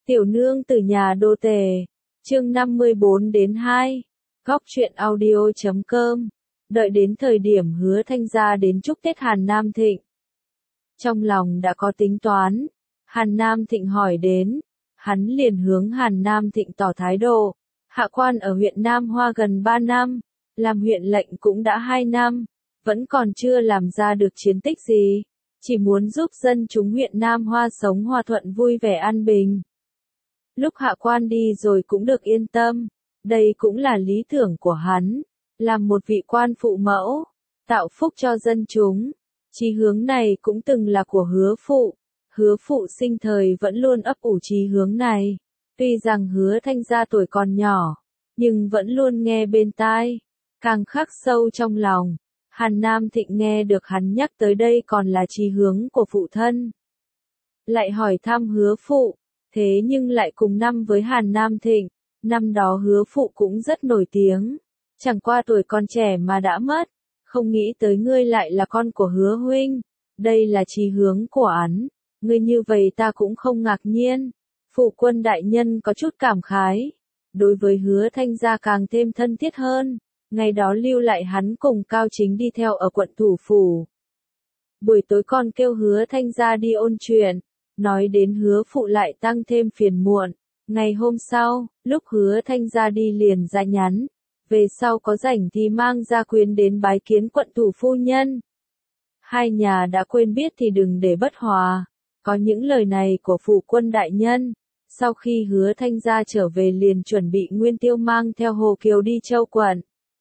Tiểu nương từ nhà đô tề, chương 54-2, góc truyện audio.com, đợi đến thời điểm Hứa Thanh gia đến chúc Tết Hàn Nam Thịnh. Trong lòng đã có tính toán, Hàn Nam Thịnh hỏi đến, hắn liền hướng Hàn Nam Thịnh tỏ thái độ, hạ quan ở huyện Nam Hoa gần 3 năm, làm huyện lệnh cũng đã 2 năm, vẫn còn chưa làm ra được chiến tích gì, chỉ muốn giúp dân chúng huyện Nam Hoa sống hòa thuận vui vẻ an bình. Lúc hạ quan đi rồi cũng được yên tâm, đây cũng là lý tưởng của hắn, làm một vị quan phụ mẫu, tạo phúc cho dân chúng. Chí hướng này cũng từng là của Hứa phụ sinh thời vẫn luôn ấp ủ chí hướng này. Tuy rằng Hứa Thanh gia tuổi còn nhỏ, nhưng vẫn luôn nghe bên tai, càng khắc sâu trong lòng. Hàn Nam Thịnh nghe được hắn nhắc tới đây còn là chí hướng của phụ thân. Lại hỏi thăm Hứa phụ, thế nhưng lại cùng năm với Hàn Nam Thịnh, năm đó Hứa phụ cũng rất nổi tiếng, chẳng qua tuổi còn trẻ mà đã mất, không nghĩ tới ngươi lại là con của Hứa huynh, đây là chí hướng của hắn, ngươi như vậy ta cũng không ngạc nhiên. Phụ quân đại nhân có chút cảm khái, đối với Hứa Thanh gia càng thêm thân thiết hơn, ngày đó lưu lại hắn cùng Cao Chính đi theo ở quận thủ phủ. Buổi tối còn kêu Hứa Thanh gia đi ôn chuyện, nói đến Hứa phụ lại tăng thêm phiền muộn. Ngày hôm sau, lúc Hứa Thanh gia đi liền ra nhắn, về sau có rảnh thì mang gia quyến đến bái kiến quận thủ phu nhân. Hai nhà đã quên biết thì đừng để bất hòa. Có những lời này của phụ quân đại nhân, sau khi Hứa Thanh gia trở về liền chuẩn bị Nguyên Tiêu mang theo Hồ Kiều đi Châu quận.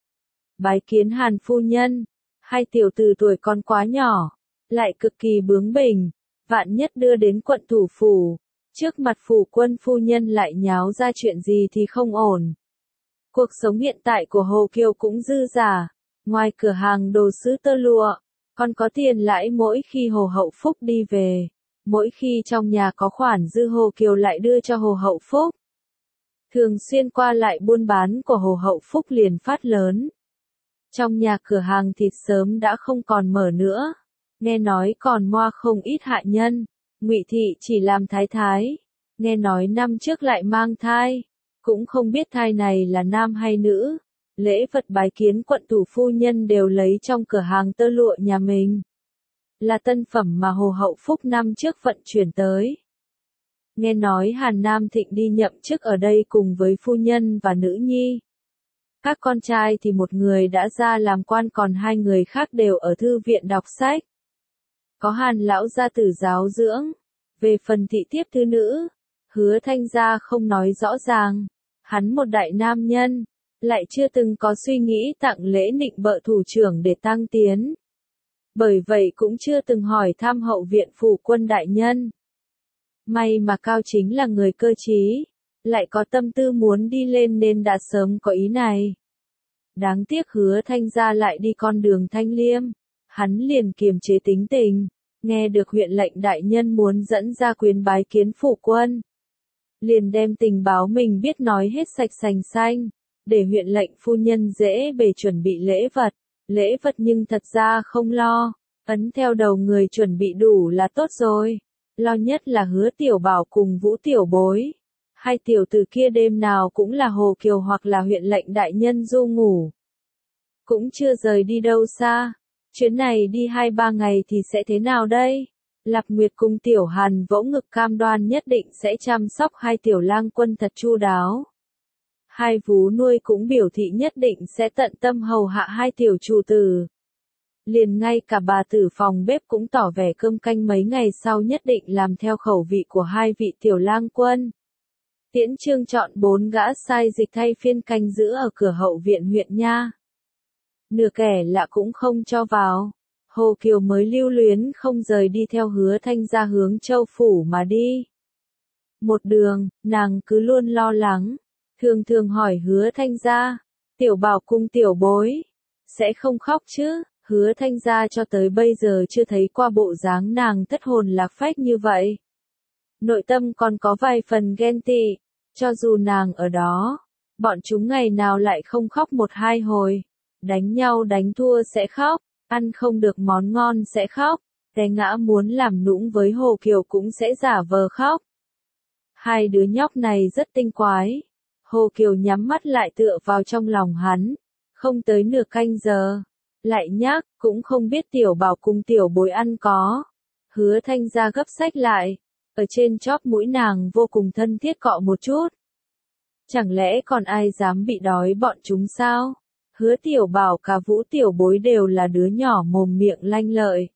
Bái kiến Hàn phu nhân, hai tiểu tử tuổi còn quá nhỏ, lại cực kỳ bướng bỉnh, vạn nhất đưa đến quận thủ phủ, trước mặt phủ quân phu nhân lại nháo ra chuyện gì thì không ổn. Cuộc sống hiện tại của Hồ Kiều cũng dư giả, ngoài cửa hàng đồ sứ tơ lụa, còn có tiền lãi mỗi khi Hồ Hậu Phúc đi về. Mỗi khi trong nhà có khoản dư Hồ Kiều lại đưa cho Hồ Hậu Phúc. Thường xuyên qua lại buôn bán của Hồ Hậu Phúc liền phát lớn. Trong nhà cửa hàng thịt sớm đã không còn mở nữa. Nghe nói còn moa không ít hạ nhân. Ngụy thị chỉ làm thái thái. Nghe nói năm trước lại mang thai. Cũng không biết thai này là nam hay nữ. Lễ vật bái kiến quận thủ phu nhân đều lấy trong cửa hàng tơ lụa nhà mình. Là tân phẩm mà Hồ Hậu Phúc năm trước vận chuyển tới. Nghe nói Hàn Nam Thịnh đi nhậm chức ở đây cùng với phu nhân và nữ nhi. Các con trai thì một người đã ra làm quan còn hai người khác đều ở thư viện đọc sách. Có Hàn lão gia tử giáo dưỡng. Về phần thị thiếp thứ nữ, Hứa Thanh gia không nói rõ ràng. Hắn một đại nam nhân, lại chưa từng có suy nghĩ tặng lễ nịnh bợ thủ trưởng để tăng tiến. Bởi vậy cũng chưa từng hỏi thăm hậu viện phủ quân đại nhân. May mà Cao Chính là người cơ trí, lại có tâm tư muốn đi lên nên đã sớm có ý này. Đáng tiếc Hứa Thanh gia lại đi con đường thanh liêm, hắn liền kiềm chế tính tình, nghe được huyện lệnh đại nhân muốn dẫn gia quyến bái kiến phủ quân. Liền đem tình báo mình biết nói hết sạch sành xanh, để huyện lệnh phu nhân dễ bề chuẩn bị lễ vật nhưng thật ra không lo, ấn theo đầu người chuẩn bị đủ là tốt rồi, lo nhất là Hứa Tiểu Bảo cùng Vũ Tiểu Bối. Hai tiểu tử kia đêm nào cũng là Hồ Kiều hoặc là huyện lệnh đại nhân du ngủ. Cũng chưa rời đi đâu xa, chuyến này đi 2-3 ngày thì sẽ thế nào đây? Lạp Nguyệt cùng Tiểu Hàn vỗ ngực cam đoan nhất định sẽ chăm sóc hai tiểu lang quân thật chu đáo. Hai vú nuôi cũng biểu thị nhất định sẽ tận tâm hầu hạ hai tiểu chủ tử. Liền ngay cả bà tử phòng bếp cũng tỏ vẻ cơm canh mấy ngày sau nhất định làm theo khẩu vị của hai vị tiểu lang quân. Tiễn Trương chọn 4 gã sai dịch thay phiên canh giữ ở cửa hậu viện huyện nha. Nửa kẻ lạ cũng không cho vào. Hồ Kiều mới lưu luyến không rời đi theo Hứa Thanh gia hướng Châu phủ mà đi. Một đường, nàng cứ luôn lo lắng. Thường hỏi Hứa Thanh gia, Tiểu Bảo cùng Tiểu Bối, sẽ không khóc chứ? Hứa Thanh gia cho tới bây giờ chưa thấy qua bộ dáng nàng thất hồn lạc phách như vậy. Nội tâm còn có vài phần ghen tị, cho dù nàng ở đó, bọn chúng ngày nào lại không khóc 1-2 hồi. Đánh nhau đánh thua sẽ khóc, ăn không được món ngon sẽ khóc, té ngã muốn làm nũng với Hồ Kiều cũng sẽ giả vờ khóc. Hai đứa nhóc này rất tinh quái. Hồ Kiều nhắm mắt lại tựa vào trong lòng hắn. Không tới nửa canh giờ. Lại nhắc, cũng không biết tiểu bảo cùng tiểu bối ăn có. Hứa Thanh Gia gấp sách lại. Ở trên chóp mũi nàng vô cùng thân thiết cọ một chút. Chẳng lẽ còn ai dám bị đói bọn chúng sao? Hứa tiểu bảo cả Vũ tiểu bối đều là đứa nhỏ mồm miệng lanh lợi.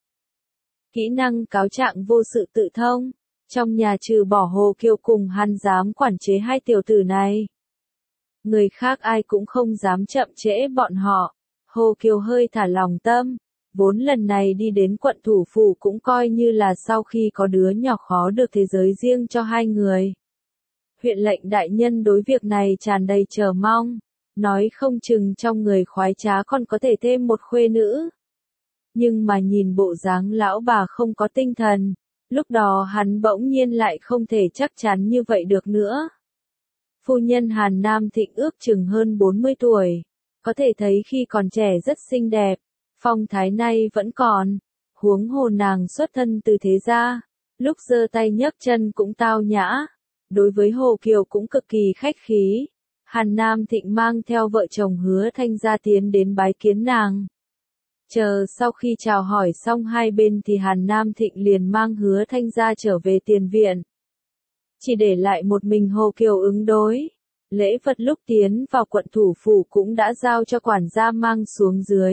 Kỹ năng cáo trạng vô sự tự thông. Trong nhà trừ bỏ Hồ Kiều cùng hắn dám quản chế hai tiểu tử này. Người khác ai cũng không dám chậm trễ bọn họ. Hồ Kiều hơi thả lòng tâm. Vốn lần này đi đến quận thủ phủ cũng coi như là sau khi có đứa nhỏ khó được thế giới riêng cho hai người. Huyện lệnh đại nhân đối việc này tràn đầy chờ mong. Nói không chừng trong người khoái trá còn có thể thêm một khuê nữ. Nhưng mà nhìn bộ dáng lão bà không có tinh thần. Lúc đó hắn bỗng nhiên lại không thể chắc chắn như vậy được nữa. Phu nhân Hàn Nam Thịnh ước chừng hơn 40 tuổi. Có thể thấy khi còn trẻ rất xinh đẹp. Phong thái nay vẫn còn. Huống hồ nàng xuất thân từ thế gia. Lúc giơ tay nhấc chân cũng tao nhã. Đối với Hồ Kiều cũng cực kỳ khách khí. Hàn Nam Thịnh mang theo vợ chồng Hứa Thanh Gia tiến đến bái kiến nàng. Chờ sau khi chào hỏi xong hai bên thì Hàn Nam Thịnh liền mang Hứa Thanh Gia trở về tiền viện. Chỉ để lại một mình Hồ Kiều ứng đối. Lễ vật lúc tiến vào quận thủ phủ cũng đã giao cho quản gia mang xuống dưới.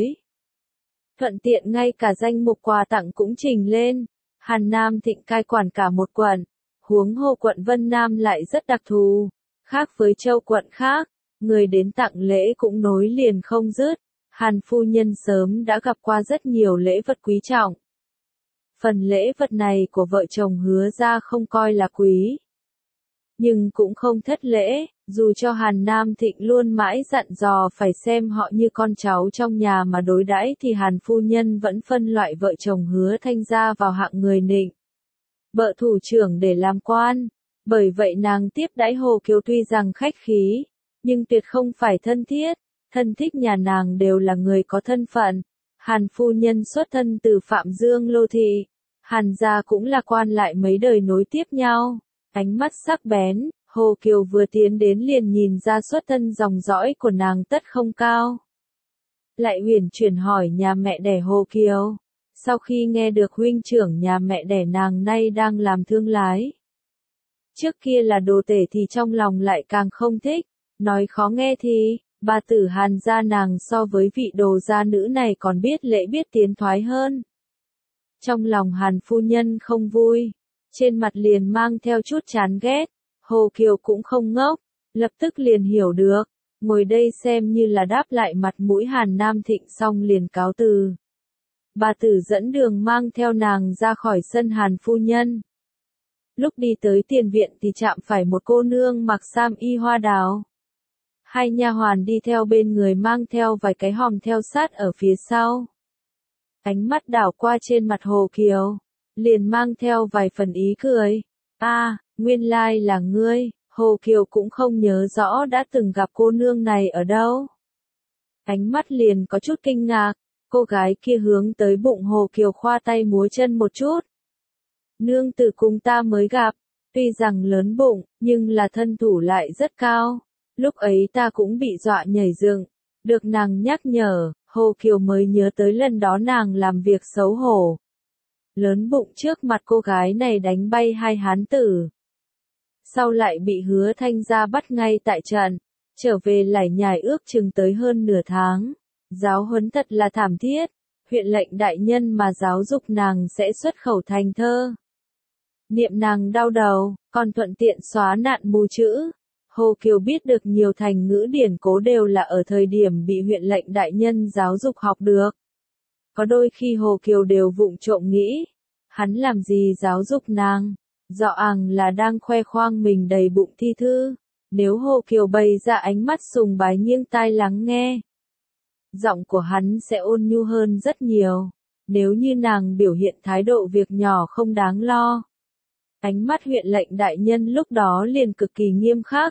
Thuận tiện ngay cả danh mục quà tặng cũng trình lên. Hàn Nam Thịnh cai quản cả một quận. Huống hồ quận Vân Nam lại rất đặc thù. Khác với châu quận khác, người đến tặng lễ cũng nối liền không dứt. Hàn phu nhân sớm đã gặp qua rất nhiều lễ vật quý trọng. Phần lễ vật này của vợ chồng Hứa ra không coi là quý. Nhưng cũng không thất lễ, dù cho Hàn Nam Thịnh luôn mãi dặn dò phải xem họ như con cháu trong nhà mà đối đãi thì Hàn phu nhân vẫn phân loại vợ chồng Hứa Thanh Gia vào hạng người nịnh. Vợ thủ trưởng để làm quan. Bởi vậy nàng tiếp đãi Hồ Kiều tuy rằng khách khí, nhưng tuyệt không phải thân thiết. Thân thích nhà nàng đều là người có thân phận. Hàn phu nhân xuất thân từ Phạm Dương Lô Thị. Hàn gia cũng là quan lại mấy đời nối tiếp nhau. Ánh mắt sắc bén, Hồ Kiều vừa tiến đến liền nhìn ra xuất thân dòng dõi của nàng tất không cao. Lại huyền chuyển hỏi nhà mẹ đẻ Hồ Kiều. Sau khi nghe được huynh trưởng nhà mẹ đẻ nàng nay đang làm thương lái. Trước kia là đồ tể thì trong lòng lại càng không thích. Nói khó nghe thì, bà tử Hàn gia nàng so với vị đồ gia nữ này còn biết lễ biết tiến thoái hơn. Trong lòng Hàn phu nhân không vui. Trên mặt liền mang theo chút chán ghét. Hồ Kiều cũng không ngốc. Lập tức liền hiểu được. Ngồi đây xem như là đáp lại mặt mũi Hàn Nam Thịnh xong liền cáo từ. Bà tử dẫn đường mang theo nàng ra khỏi sân Hàn phu nhân. Lúc đi tới tiền viện thì chạm phải một cô nương mặc sam y hoa đào. Hai nha hoàn đi theo bên người mang theo vài cái hòm theo sát ở phía sau. Ánh mắt đảo qua trên mặt Hồ Kiều, liền mang theo vài phần ý cười. Nguyên lai là ngươi. Hồ Kiều cũng không nhớ rõ đã từng gặp cô nương này ở đâu. Ánh mắt liền có chút kinh ngạc. Cô gái kia hướng tới bụng Hồ Kiều khoa tay múa chân một chút. Nương tử cùng ta mới gặp, tuy rằng lớn bụng, nhưng là thân thủ lại rất cao. Lúc ấy ta cũng bị dọa nhảy dựng. Được nàng nhắc nhở, Hồ Kiều mới nhớ tới lần đó nàng làm việc xấu hổ. Lớn bụng trước mặt cô gái này đánh bay hai hán tử. Sau lại bị Hứa Thanh Gia bắt ngay tại trận, trở về lải nhải ước chừng tới hơn nửa tháng. Giáo huấn thật là thảm thiết. Huyện lệnh đại nhân mà giáo dục nàng sẽ xuất khẩu thành thơ. Niệm nàng đau đầu, còn thuận tiện xóa nạn mù chữ. Hồ Kiều biết được nhiều thành ngữ điển cố đều là ở thời điểm bị huyện lệnh đại nhân giáo dục học được. Có đôi khi Hồ Kiều đều vụng trộm nghĩ, hắn làm gì giáo dục nàng, rõ ràng là đang khoe khoang mình đầy bụng thi thư. Nếu Hồ Kiều bày ra ánh mắt sùng bái nghiêng tai lắng nghe, giọng của hắn sẽ ôn nhu hơn rất nhiều. Nếu như nàng biểu hiện thái độ việc nhỏ không đáng lo, ánh mắt huyện lệnh đại nhân lúc đó liền cực kỳ nghiêm khắc.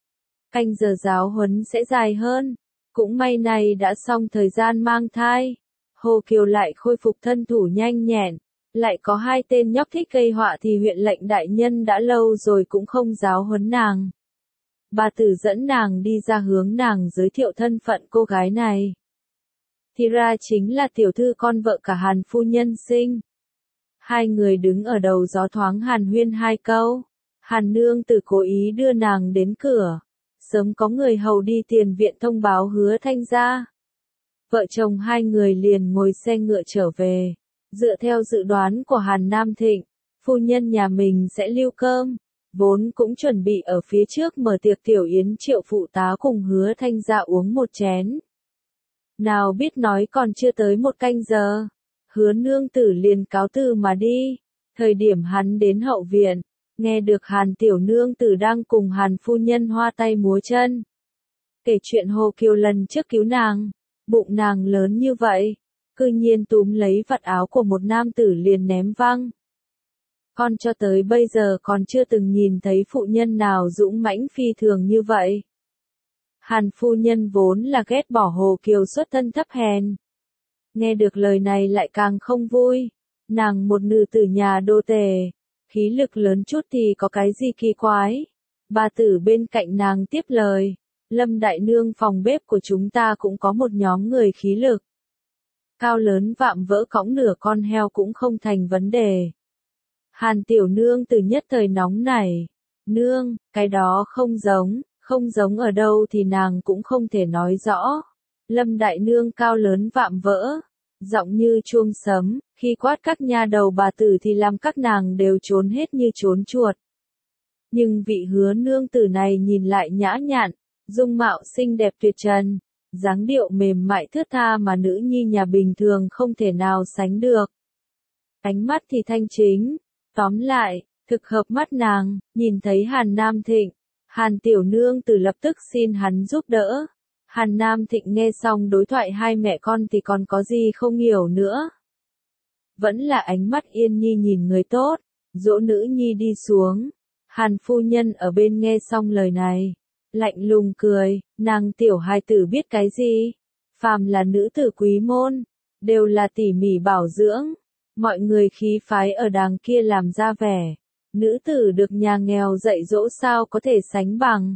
Canh giờ giáo huấn sẽ dài hơn. Cũng may này đã xong thời gian mang thai. Hồ Kiều lại khôi phục thân thủ nhanh nhẹn, Lại có hai tên nhóc thích gây họa thì huyện lệnh đại nhân đã lâu rồi cũng không giáo huấn nàng. Bà tử dẫn nàng đi ra hướng nàng giới thiệu thân phận cô gái này. Thì ra chính là tiểu thư con vợ cả Hàn phu nhân sinh. Hai người đứng ở đầu gió thoáng hàn huyên hai câu. Hàn nương tử cố ý đưa nàng đến cửa. Sớm có người hầu đi tiền viện thông báo Hứa Thanh gia. Vợ chồng hai người liền ngồi xe ngựa trở về. Dựa theo dự đoán của Hàn Nam Thịnh, phu nhân nhà mình sẽ lưu cơm. Vốn cũng chuẩn bị ở phía trước mở tiệc tiểu yến triệu phụ tá cùng Hứa Thanh gia uống một chén. Nào biết nói còn chưa tới một canh giờ. Hứa nương tử liền cáo từ mà đi. Thời điểm hắn đến hậu viện, nghe được Hàn tiểu nương tử đang cùng Hàn phu nhân hoa tay múa chân. Kể chuyện Hồ Kiều lần trước cứu nàng, bụng nàng lớn như vậy, cư nhiên túm lấy vạt áo của một nam tử liền ném văng. Con cho tới bây giờ còn chưa từng nhìn thấy phụ nhân nào dũng mãnh phi thường như vậy. Hàn phu nhân vốn là ghét bỏ Hồ Kiều xuất thân thấp hèn. Nghe được lời này lại càng không vui. Nàng một nữ tử nhà đô tề, khí lực lớn chút thì có cái gì kỳ quái. Bà tử bên cạnh nàng tiếp lời. Lâm đại nương phòng bếp của chúng ta cũng có một nhóm người khí lực. Cao lớn vạm vỡ cõng nửa con heo cũng không thành vấn đề. Hàn tiểu nương từ nhất thời nóng nảy. Nương, cái đó không giống ở đâu thì nàng cũng không thể nói rõ. Lâm đại nương cao lớn vạm vỡ, giọng như chuông sấm, khi quát các nha đầu bà tử thì làm các nàng đều trốn hết như trốn chuột. Nhưng vị Hứa nương tử này nhìn lại nhã nhặn, dung mạo xinh đẹp tuyệt trần, dáng điệu mềm mại thướt tha mà nữ nhi nhà bình thường không thể nào sánh được. Ánh mắt thì thanh chính, tóm lại, thực hợp mắt nàng, nhìn thấy Hàn Nam Thịnh, Hàn tiểu nương tử lập tức xin hắn giúp đỡ. Hàn Nam Thịnh nghe xong đối thoại hai mẹ con thì còn có gì không hiểu nữa. Vẫn là ánh mắt yên nhi nhìn người tốt, dỗ nữ nhi đi xuống. Hàn phu nhân ở bên nghe xong lời này, lạnh lùng cười, nàng tiểu hài tử biết cái gì? Phàm là nữ tử quý môn, đều là tỉ mỉ bảo dưỡng. Mọi người khí phái ở đàng kia làm ra vẻ. Nữ tử được nhà nghèo dạy dỗ sao có thể sánh bằng.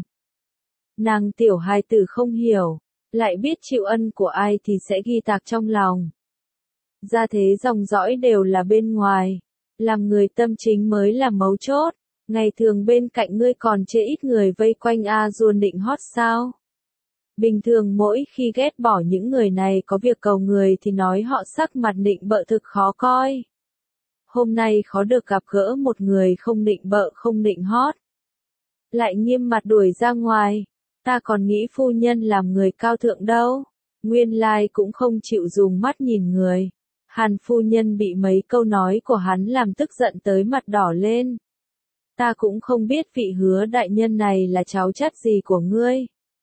Nàng tiểu hài tử không hiểu, lại biết chịu ân của ai thì sẽ ghi tạc trong lòng. Gia thế dòng dõi đều là bên ngoài, làm người tâm chính mới là mấu chốt. Ngày thường bên cạnh ngươi còn chê ít người vây quanh ruồn định hót sao? Bình thường mỗi khi ghét bỏ những người này có việc cầu người thì nói họ sắc mặt nịnh bợ thực khó coi. Hôm nay khó được gặp gỡ một người không nịnh bợ không nịnh hót. Lại nghiêm mặt đuổi ra ngoài. Ta còn nghĩ phu nhân làm người cao thượng đâu. Nguyên lai cũng không chịu dùng mắt nhìn người. Hàn phu nhân bị mấy câu nói của hắn làm tức giận tới mặt đỏ lên. Ta cũng không biết vị Hứa đại nhân này là cháu chắt gì của ngươi.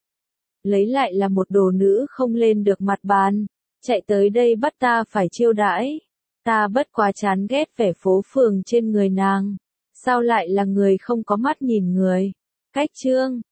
Lấy lại là một đồ nữ không lên được mặt bàn, chạy tới đây bắt ta phải chiêu đãi. Ta bất quá chán ghét vẻ phố phường trên người nàng. Sao lại là người không có mắt nhìn người. Cách chương